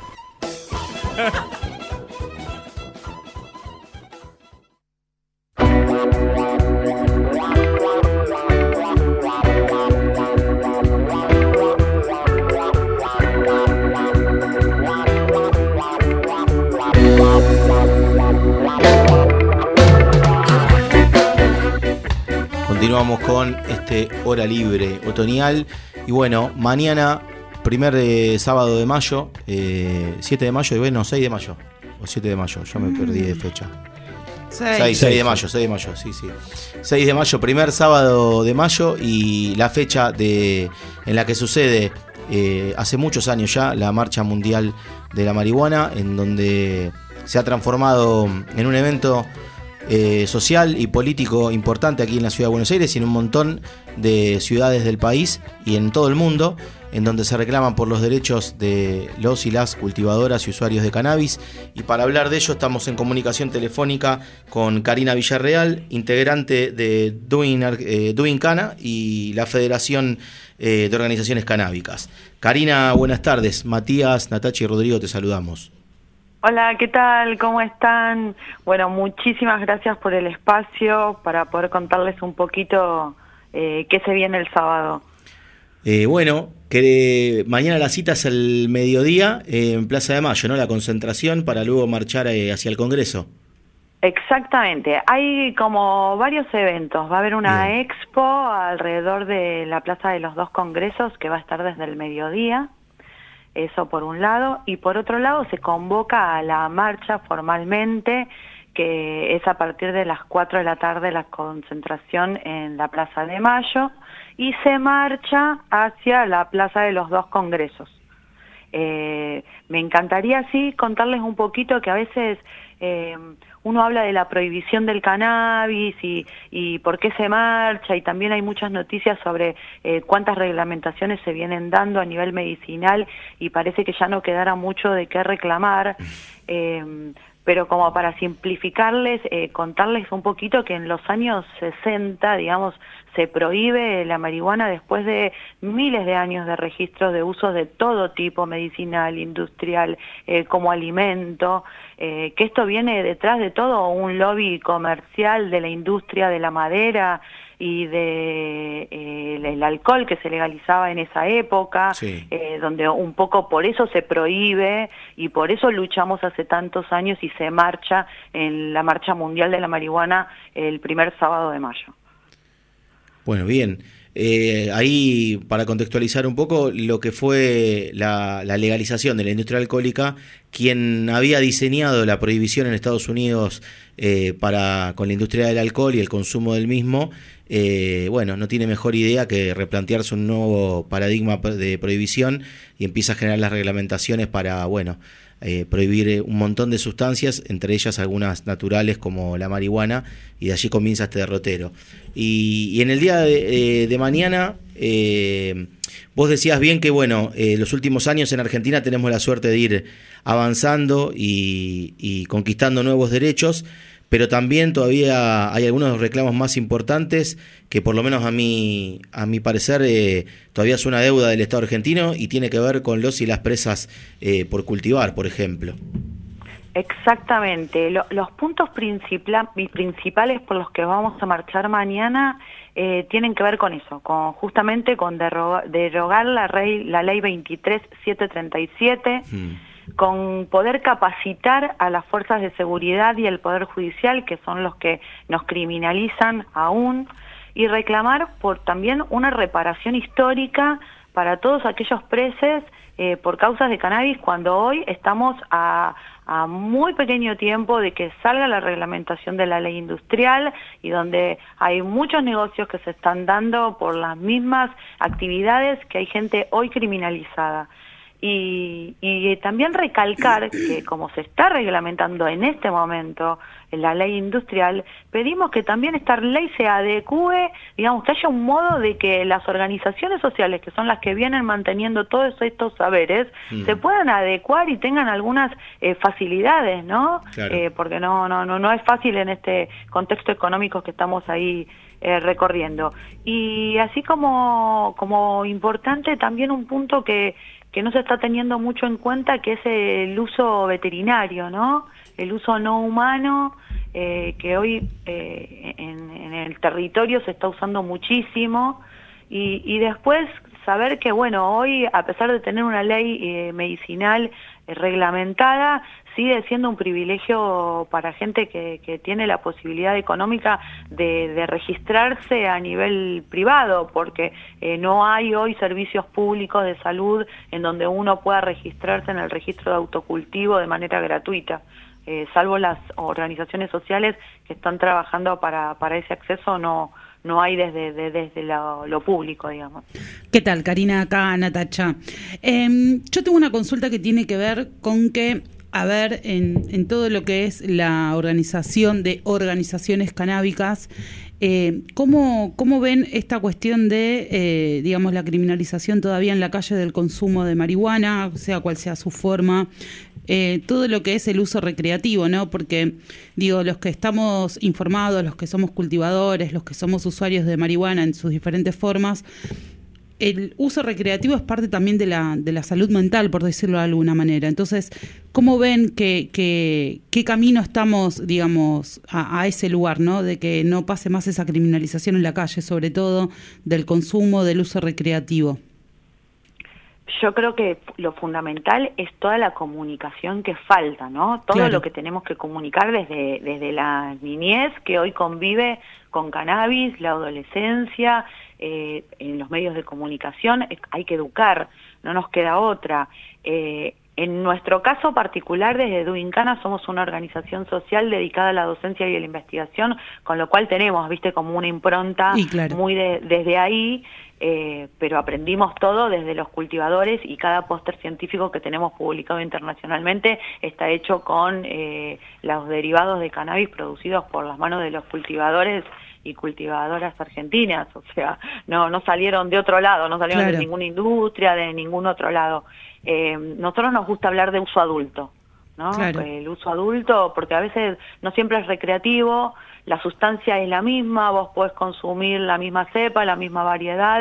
Continuamos con este Hora Libre otoñal. Y bueno, mañana, primer eh, sábado de mayo, eh, siete de mayo, y bueno, seis de mayo. O siete de mayo, yo me mm. perdí de fecha. seis de mayo, seis de mayo, sí, sí. seis de mayo, primer sábado de mayo, y la fecha de en la que sucede eh, hace muchos años ya la Marcha Mundial de la Marihuana, en donde se ha transformado en un evento Eh, social y político importante aquí en la ciudad de Buenos Aires y en un montón de ciudades del país y en todo el mundo, en donde se reclaman por los derechos de los y las cultivadoras y usuarios de cannabis. Y para hablar de ello estamos en comunicación telefónica con Karina Villarreal, integrante de Doing, eh, Doing Cana y la Federación eh, de Organizaciones Canábicas. Karina, buenas tardes. Matías, Natacha y Rodrigo te saludamos. Hola, ¿qué tal? ¿Cómo están? Bueno, muchísimas gracias por el espacio para poder contarles un poquito eh, qué se viene el sábado. Eh, bueno, que mañana la cita es el mediodía eh, en Plaza de Mayo, ¿no? La concentración para luego marchar eh, hacia el Congreso. Exactamente, hay como varios eventos. Va a haber una Bien. expo alrededor de la Plaza de los Dos Congresos que va a estar desde el mediodía. Eso por un lado, y por otro lado se convoca a la marcha formalmente, que es a partir de las cuatro de la tarde la concentración en la Plaza de Mayo, y se marcha hacia la Plaza de los Dos Congresos. Eh, me encantaría sí contarles un poquito que a veces eh, uno habla de la prohibición del cannabis y, y por qué se marcha, y también hay muchas noticias sobre eh, cuántas reglamentaciones se vienen dando a nivel medicinal y parece que ya no quedara mucho de qué reclamar. Eh, pero como para simplificarles, eh, contarles un poquito que en los años sesenta, digamos, se prohíbe la marihuana después de miles de años de registros de usos de todo tipo, medicinal, industrial, eh, como alimento, eh, que esto viene detrás de todo un lobby comercial de la industria de la madera y de eh, el, el alcohol que se legalizaba en esa época, sí. eh, donde un poco por eso se prohíbe y por eso luchamos hace tantos años y se marcha en la Marcha Mundial de la Marihuana el primer sábado de mayo. Bueno, bien. Eh, ahí, para contextualizar un poco, lo que fue la, la legalización de la industria alcohólica, quien había diseñado la prohibición en Estados Unidos eh, para con la industria del alcohol y el consumo del mismo, eh, bueno, no tiene mejor idea que replantearse un nuevo paradigma de prohibición y empieza a generar las reglamentaciones para, bueno, Eh, prohibir un montón de sustancias, entre ellas algunas naturales como la marihuana, y de allí comienza este derrotero. Y, y en el día de, eh, de mañana, eh, vos decías bien que, bueno, eh, los últimos años en Argentina tenemos la suerte de ir avanzando y, y conquistando nuevos derechos, pero también todavía hay algunos reclamos más importantes que, por lo menos a mi, a mi parecer, eh, todavía es una deuda del Estado argentino y tiene que ver con los y las presas eh, por cultivar, por ejemplo. Exactamente. Lo, los puntos principal, principales por los que vamos a marchar mañana eh, tienen que ver con eso, con justamente con derogar, derogar la, rey, la ley veintitrés mil setecientos treinta y siete, hmm. con poder capacitar a las fuerzas de seguridad y el Poder Judicial, que son los que nos criminalizan aún, y reclamar por también una reparación histórica para todos aquellos presos eh, por causas de cannabis, cuando hoy estamos a, a muy pequeño tiempo de que salga la reglamentación de la ley industrial y donde hay muchos negocios que se están dando por las mismas actividades que hay gente hoy criminalizada. Y, y también recalcar que como se está reglamentando en este momento en la ley industrial, pedimos que también esta ley se adecue, digamos, que haya un modo de que las organizaciones sociales, que son las que vienen manteniendo todos estos saberes, mm. se puedan adecuar y tengan algunas eh, facilidades, ¿no? Claro. Eh, porque no, no, no, no es fácil en este contexto económico que estamos ahí eh, recorriendo. Y así como, como importante también un punto que que no se está teniendo mucho en cuenta, que es el uso veterinario, ¿no? El uso no humano, eh, que hoy eh, en, en el territorio se está usando muchísimo, y, y después saber que, bueno, hoy, a pesar de tener una ley eh, medicinal eh, reglamentada, sigue siendo un privilegio para gente que, que tiene la posibilidad económica de, de registrarse a nivel privado, porque eh, no hay hoy servicios públicos de salud en donde uno pueda registrarse en el registro de autocultivo de manera gratuita. Eh, salvo las organizaciones sociales que están trabajando para, para ese acceso, no no hay desde, de, desde lo, lo público, digamos. ¿Qué tal, Karina? Acá, Natacha. Eh, yo tengo una consulta que tiene que ver con que, a ver, en, en todo lo que es la organización de organizaciones canábicas, eh, ¿cómo, ¿cómo ven esta cuestión de, eh, digamos, la criminalización todavía en la calle del consumo de marihuana, sea cual sea su forma? Eh, todo lo que es el uso recreativo, ¿no? Porque, digo, los que estamos informados, los que somos cultivadores, los que somos usuarios de marihuana en sus diferentes formas, el uso recreativo es parte también de la de la salud mental, por decirlo de alguna manera. Entonces, ¿cómo ven que, que qué camino estamos, digamos, a, a ese lugar, ¿no? De que no pase más esa criminalización en la calle, sobre todo del consumo, del uso recreativo. Yo creo que lo fundamental es toda la comunicación que falta, ¿no? Todo Claro. lo que tenemos que comunicar desde, desde la niñez, que hoy convive con cannabis, la adolescencia, eh, en los medios de comunicación, eh, hay que educar, no nos queda otra. Eh, en nuestro caso particular, desde Duincana somos una organización social dedicada a la docencia y a la investigación, con lo cual tenemos, viste, como una impronta Y claro. muy de, desde ahí, eh, pero aprendimos todo desde los cultivadores, y cada póster científico que tenemos publicado internacionalmente está hecho con eh, los derivados de cannabis producidos por las manos de los cultivadores y cultivadoras argentinas, o sea, no no salieron de otro lado, no salieron Claro. de ninguna industria, de ningún otro lado. Eh, nosotros nos gusta hablar de uso adulto, ¿no? Claro. El uso adulto, porque a veces no siempre es recreativo, la sustancia es la misma, vos podés consumir la misma cepa, la misma variedad,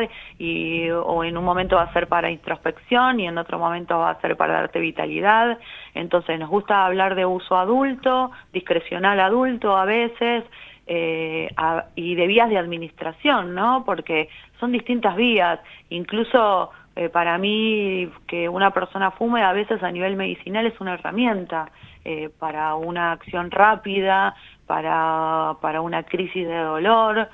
y o en un momento va a ser para introspección y en otro momento va a ser para darte vitalidad. Entonces nos gusta hablar de uso adulto, discrecional adulto a veces, eh, a, y de vías de administración, ¿no? Porque son distintas vías, incluso eh, para mí que una persona fume a veces a nivel medicinal es una herramienta eh, para una acción rápida, para, para una crisis de dolor,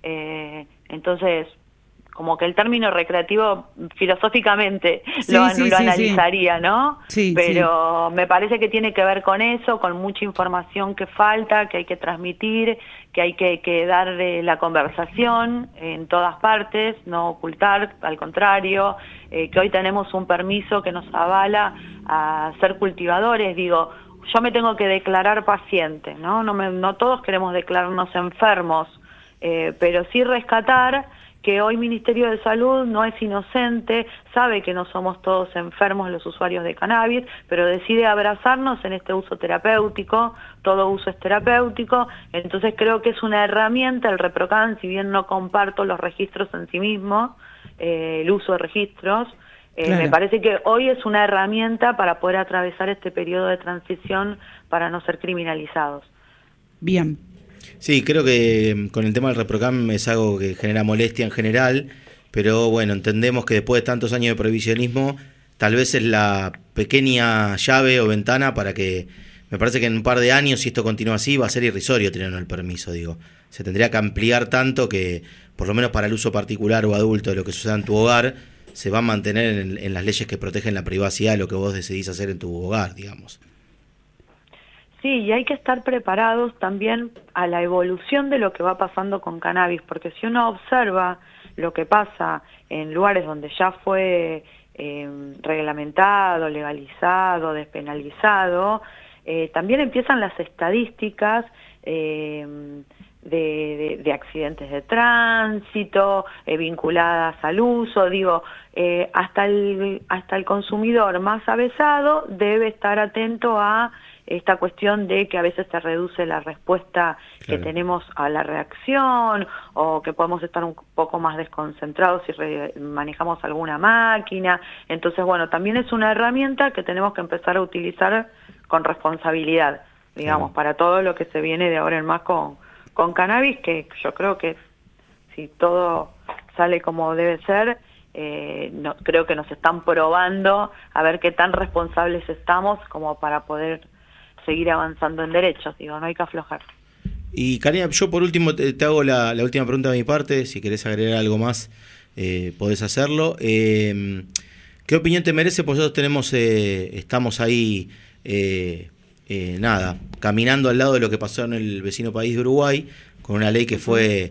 eh, entonces como que el término recreativo filosóficamente Sí, lo, sí, lo sí, analizaría, sí. ¿no? Sí, Pero me parece que tiene que ver con eso, con mucha información que falta, que hay que transmitir, que hay que, que darle la conversación en todas partes, no ocultar, al contrario, eh, que hoy tenemos un permiso que nos avala a ser cultivadores. Digo, yo me tengo que declarar paciente, ¿no? No, me, no todos queremos declararnos enfermos, eh, pero sí rescatar que hoy Ministerio de Salud no es inocente, sabe que no somos todos enfermos los usuarios de cannabis, pero decide abrazarnos en este uso terapéutico, todo uso es terapéutico, entonces creo que es una herramienta el ReproCan, si bien no comparto los registros en sí mismos, eh, el uso de registros, eh, Claro. me parece que hoy es una herramienta para poder atravesar este periodo de transición para no ser criminalizados. Bien. Sí, creo que con el tema del ReproCan es algo que genera molestia en general, pero bueno, entendemos que después de tantos años de prohibicionismo, tal vez es la pequeña llave o ventana para que, me parece que en un par de años, si esto continúa así, va a ser irrisorio tener el permiso, digo. Se tendría que ampliar tanto que, por lo menos para el uso particular o adulto de lo que suceda en tu hogar, se va a mantener en, en las leyes que protegen la privacidad de lo que vos decidís hacer en tu hogar, digamos. Sí, y hay que estar preparados también a la evolución de lo que va pasando con cannabis, porque si uno observa lo que pasa en lugares donde ya fue eh, reglamentado, legalizado, despenalizado, eh, también empiezan las estadísticas eh, de, de, de accidentes de tránsito, eh, vinculadas al uso. Digo, eh, hasta el, hasta el consumidor más avesado debe estar atento a esta cuestión de que a veces se reduce la respuesta claro. que tenemos a la reacción, o que podemos estar un poco más desconcentrados si re- manejamos alguna máquina. Entonces, bueno, también es una herramienta que tenemos que empezar a utilizar con responsabilidad, digamos, claro. para todo lo que se viene de ahora en más con, con cannabis, que yo creo que si todo sale como debe ser, eh, no, creo que nos están probando a ver qué tan responsables estamos como para poder seguir avanzando en derechos. Digo, no hay que aflojar. Y Karina, yo por último te, te hago la, la última pregunta de mi parte. Si querés agregar algo más, eh, podés hacerlo. Eh, ¿Qué opinión te merece? Pues nosotros tenemos, eh, estamos ahí, eh, eh, nada, caminando al lado de lo que pasó en el vecino país de Uruguay, con una ley que fue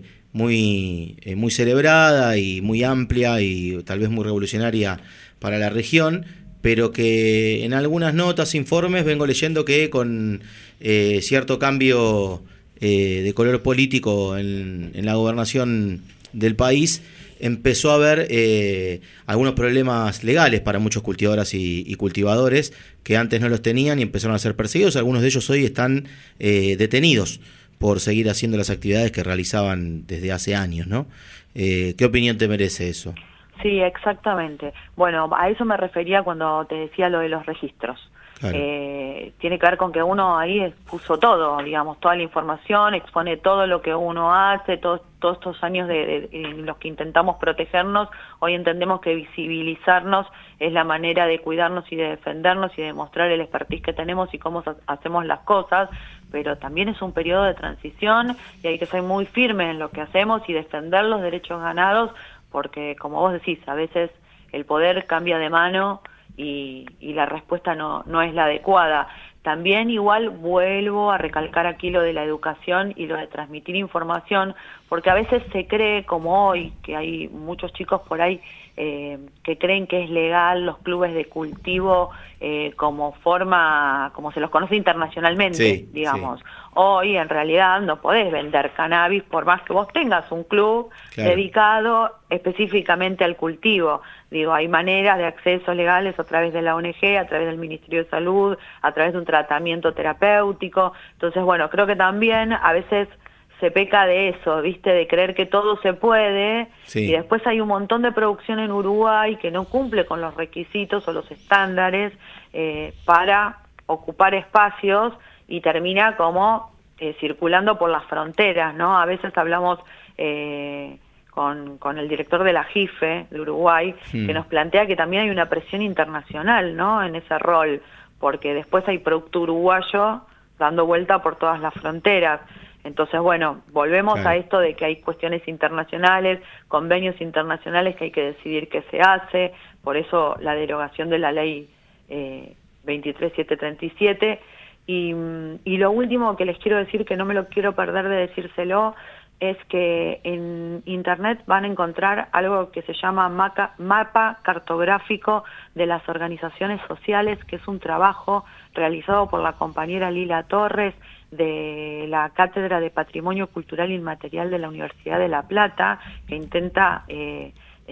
muy, eh, muy celebrada y muy amplia y tal vez muy revolucionaria para la región, pero que en algunas notas, informes, vengo leyendo que con eh, cierto cambio eh, de color político en, en la gobernación del país, empezó a haber eh, algunos problemas legales para muchos cultivadoras y, y cultivadores que antes no los tenían y empezaron a ser perseguidos. Algunos de ellos hoy están eh, detenidos por seguir haciendo las actividades que realizaban desde hace años, ¿no? Eh, ¿Qué opinión te merece eso? Sí, exactamente. Bueno, a eso me refería cuando te decía lo de los registros. Claro. Eh, tiene que ver con que uno ahí puso todo, digamos, toda la información, expone todo lo que uno hace, todos, todos estos años de, de, en los que intentamos protegernos. Hoy entendemos que visibilizarnos es la manera de cuidarnos y de defendernos y de mostrar el expertise que tenemos y cómo hacemos las cosas, pero también es un periodo de transición y hay que ser muy firmes en lo que hacemos y defender los derechos ganados, porque como vos decís, a veces el poder cambia de mano y, y la respuesta no, no es la adecuada. También igual vuelvo a recalcar aquí lo de la educación y lo de transmitir información, porque a veces se cree, como hoy, que hay muchos chicos por ahí eh, que creen que es legal los clubes de cultivo eh, como forma, como se los conoce internacionalmente, sí, digamos. Sí. Hoy en realidad no podés vender cannabis por más que vos tengas un club claro. dedicado específicamente al cultivo. Digo, hay maneras de acceso legales a través de la O N G, a través del Ministerio de Salud, a través de un tratamiento terapéutico. Entonces, bueno, creo que también a veces se peca de eso, ¿viste? De creer que todo se puede, sí. y después hay un montón de producción en Uruguay que no cumple con los requisitos o los estándares eh, para ocupar espacios y termina como eh, circulando por las fronteras, ¿no? A veces hablamos eh, con, con el director de la J I F E de Uruguay, hmm. que nos plantea que también hay una presión internacional, ¿no? En ese rol, porque después hay producto uruguayo dando vuelta por todas las fronteras. Entonces, bueno, volvemos claro. a esto de que hay cuestiones internacionales, convenios internacionales que hay que decidir qué se hace, por eso la derogación de la ley eh, veintitrés mil setecientos treinta y siete. Y, y lo último que les quiero decir, que no me lo quiero perder de decírselo, es que en Internet van a encontrar algo que se llama Maca, Mapa Cartográfico de las Organizaciones Sociales, que es un trabajo realizado por la compañera Lila Torres de la Cátedra de Patrimonio Cultural Inmaterial de la Universidad de La Plata, que intenta eh,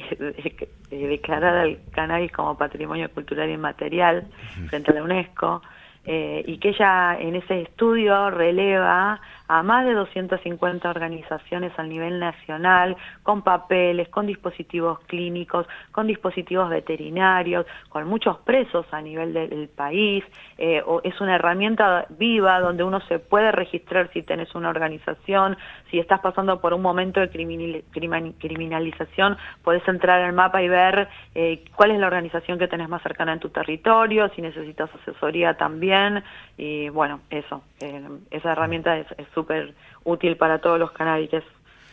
eh, declarar al cannabis como Patrimonio Cultural Inmaterial frente a la UNESCO. Eh, y que ella en ese estudio releva a más de doscientas cincuenta organizaciones a nivel nacional, con papeles, con dispositivos clínicos, con dispositivos veterinarios, con muchos presos a nivel de, del país. Eh, o es una herramienta viva donde uno se puede registrar si tenés una organización, si estás pasando por un momento de criminal, crimin, criminalización, podés entrar al mapa y ver eh, cuál es la organización que tenés más cercana en tu territorio, si necesitas asesoría también. Y bueno, eso, eh, esa herramienta es súper útil para todos los canábicos.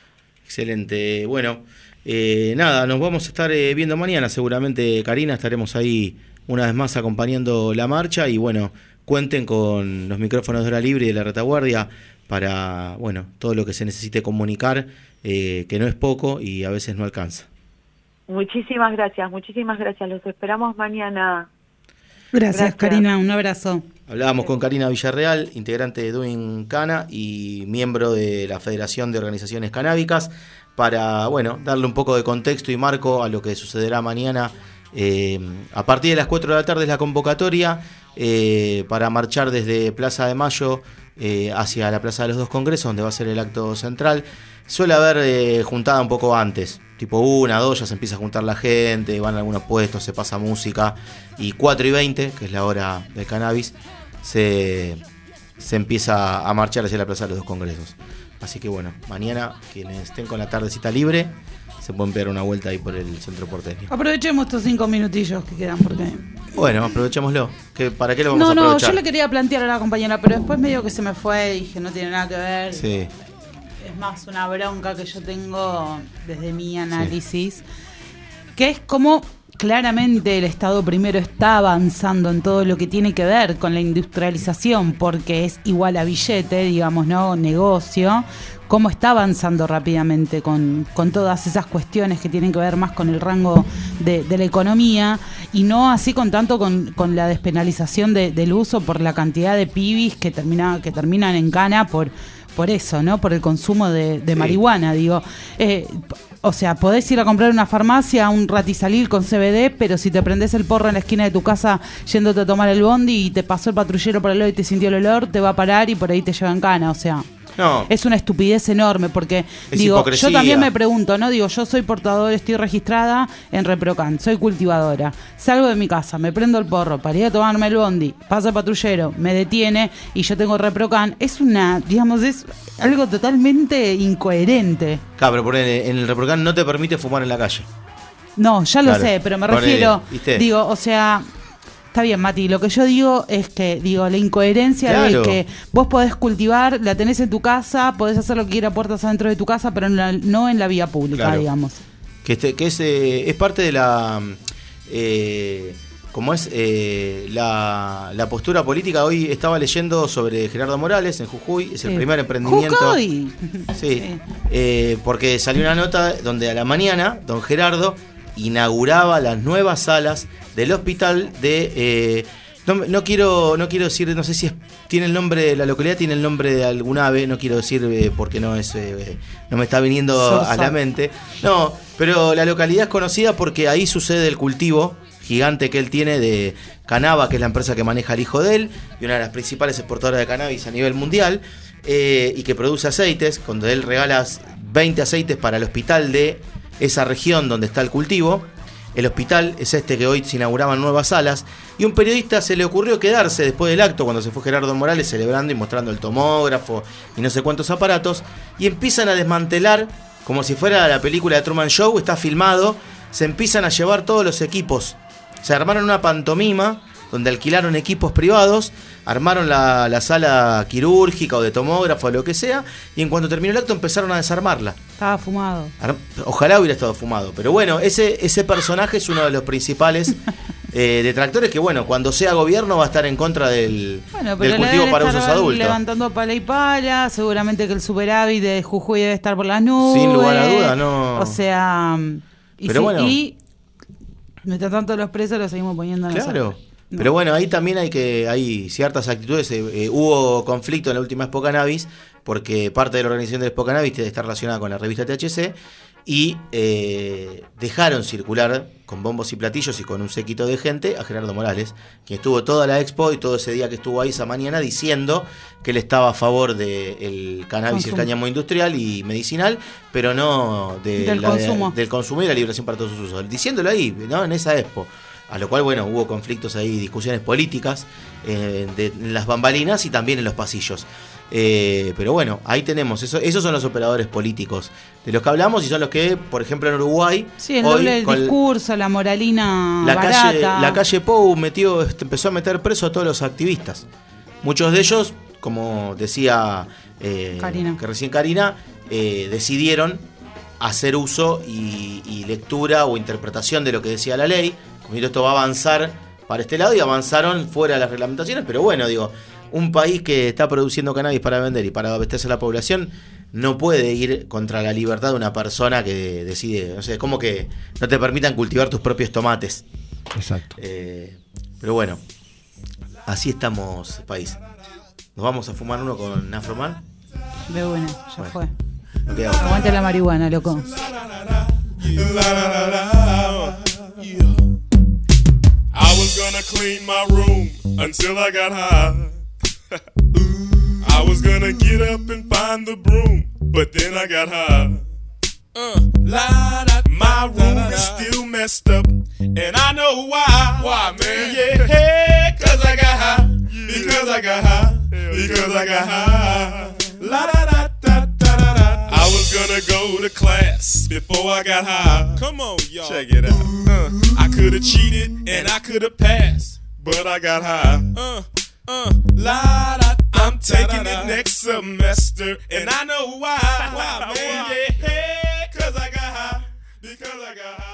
Excelente. Bueno, eh, nada, nos vamos a estar eh, viendo mañana seguramente, Karina, estaremos ahí una vez más acompañando la marcha y bueno, cuenten con los micrófonos de Hora Libre y de la Retaguardia para, bueno, todo lo que se necesite comunicar, eh, que no es poco y a veces no alcanza. Muchísimas gracias, muchísimas gracias. Los esperamos mañana. Gracias, Gracias. Karina, un abrazo. Hablábamos con Karina Villarreal, integrante de Doing Cana y miembro de la Federación de Organizaciones Canábicas, para, bueno, darle un poco de contexto y marco a lo que sucederá mañana. Eh, a partir de las cuatro de la tarde es la convocatoria eh, para marchar desde Plaza de Mayo eh, hacia la Plaza de los Dos Congresos, donde va a ser el acto central. Suele haber eh, juntada un poco antes, tipo una, dos, ya se empieza a juntar la gente, van a algunos puestos, se pasa música, y cuatro y veinte, que es la hora del cannabis, se, se empieza a marchar hacia la Plaza de los Dos Congresos. Así que bueno, mañana quienes estén con la tardecita libre se pueden pegar una vuelta ahí por el centro porteño. Aprovechemos estos cinco minutillos que quedan porque... Bueno, aprovechémoslo. ¿Qué, ¿Para qué lo vamos No, a no, aprovechar? yo le quería plantear a la compañera, pero después medio que se me fue y dije no tiene nada que ver. Sí. Es más una bronca que yo tengo desde mi análisis, que es como claramente el Estado primero está avanzando en todo lo que tiene que ver con la industrialización, porque es igual a billete, digamos, ¿no? Negocio, cómo está avanzando rápidamente con, con todas esas cuestiones que tienen que ver más con el rango de, de la economía, y no así con tanto con, con la despenalización de, del uso por la cantidad de pibis que, termina, que terminan en cana por... por eso, ¿no? Por el consumo de, de Sí. marihuana, digo. Eh, o sea, podés ir a comprar una farmacia, un ratisalil con C B D, pero si te prendés el porro en la esquina de tu casa yéndote a tomar el bondi y te pasó el patrullero por el lado y te sintió el olor, te va a parar y por ahí te llevan cana, o sea... No. Es una estupidez enorme porque, Es digo, hipocresía. yo también me pregunto, ¿no? Digo, yo soy portador, estoy registrada en Reprocan, soy cultivadora, salgo de mi casa, me prendo el porro para ir a tomarme el bondi, pasa el patrullero, me detiene y yo tengo Reprocan. Es una, digamos, es algo totalmente incoherente. Claro, pero por el- en el Reprocan no te permite fumar en la calle. No, ya lo Claro. sé, pero me Ponele, refiero, ¿viste? digo, o sea... Está bien, Mati, lo que yo digo es que, digo, la incoherencia Claro. de que vos podés cultivar, la tenés en tu casa, podés hacer lo que quieras puertas adentro de tu casa, pero en la- no en la vía pública, Claro. digamos. Que, este, que es, eh, es parte de la... Eh, como es eh, la, la postura política. Hoy estaba leyendo sobre Gerardo Morales en Jujuy, es el Sí. primer emprendimiento. Jujuy. Sí, eh, porque salió una nota donde a la mañana don Gerardo inauguraba las nuevas salas del hospital de... eh, no, no quiero no quiero decir, no sé si es, tiene el nombre, la localidad tiene el nombre de algún ave, no quiero decir eh, porque no es eh, no me está viniendo Sorsa. a la mente. No, pero la localidad es conocida porque ahí sucede el cultivo gigante que él tiene de Canaba, que es la empresa que maneja el hijo de él, y una de las principales exportadoras de cannabis a nivel mundial, eh, y que produce aceites, cuando él regala veinte aceites para el hospital de esa región donde está el cultivo. El hospital es este que hoy se inauguraban nuevas salas, y un periodista se le ocurrió quedarse después del acto, cuando se fue Gerardo Morales, celebrando y mostrando el tomógrafo y no sé cuántos aparatos, y empiezan a desmantelar, como si fuera la película de Truman Show, está filmado, se empiezan a llevar todos los equipos. Se armaron una pantomima donde alquilaron equipos privados, armaron la, la sala quirúrgica o de tomógrafo o lo que sea, y en cuanto terminó el acto empezaron a desarmarla. Estaba fumado. Ar- Ojalá hubiera estado fumado, pero bueno, ese, ese personaje es uno de los principales eh, detractores que, bueno, cuando sea gobierno va a estar en contra del, Bueno, del pero le cultivo deben para estar usos adultos. levantando pala y pala, seguramente que el superávit de Jujuy debe estar por las nubes. Sin lugar a duda, no. O sea, y, Pero si- bueno. y mientras tanto los presos los seguimos poniendo a Claro. nosotros. No. Pero bueno, ahí también hay que hay ciertas actitudes. eh, eh, hubo conflicto en la última Expo Cannabis, porque parte de la organización de la Expo Cannabis está relacionada con la revista T H C, y eh, dejaron circular con bombos y platillos y con un séquito de gente a Gerardo Morales, quien estuvo toda la Expo y todo ese día que estuvo ahí esa mañana diciendo que él estaba a favor del cannabis y el Consumo. cáñamo industrial y medicinal, pero no de Del la- consumo. del consumo y la liberación para todos sus usos. Diciéndolo ahí, ¿no? En esa Expo. A lo cual, bueno, hubo conflictos ahí, discusiones políticas eh, de, en las bambalinas y también en los pasillos. Eh, pero bueno, ahí tenemos, eso, esos son los operadores políticos de los que hablamos, y son los que, por ejemplo, en Uruguay, Sí, el hoy, doble del con discurso, la moralina la barata. calle, la calle Pou metió, este, empezó a meter preso a todos los activistas. Muchos de ellos, como decía eh, Karina. que recién Karina, eh, decidieron hacer uso y, y lectura o interpretación de lo que decía la ley. Como digo, esto va a avanzar para este lado, y avanzaron fuera de las reglamentaciones, pero bueno, digo, un país que está produciendo cannabis para vender y para abastecer a la población no puede ir contra la libertad de una persona que decide, o sea, es como que no te permitan cultivar tus propios tomates. Exacto. Eh, pero bueno, así estamos, país. ¿Nos vamos a fumar uno con Afroman? De una, ya Bueno, fue. no queda otra. Aguante la marihuana, loco. I was gonna clean my room until I got high. I was gonna get up and find the broom, but then I got high. Uh, la, da, my room da, da, da. is still messed up, and I know why. Why, man? Yeah, cause I got high. Because I got high. Because I got high. La da da da da da da. I was gonna go to class before I got high. Come on, y'all. Check it out. Uh, I could have cheated and I could have passed, but I got high. Uh, uh, la da. I'm taking it next semester, and I know why. Why, man? Yeah, cause I got high. Because I got high.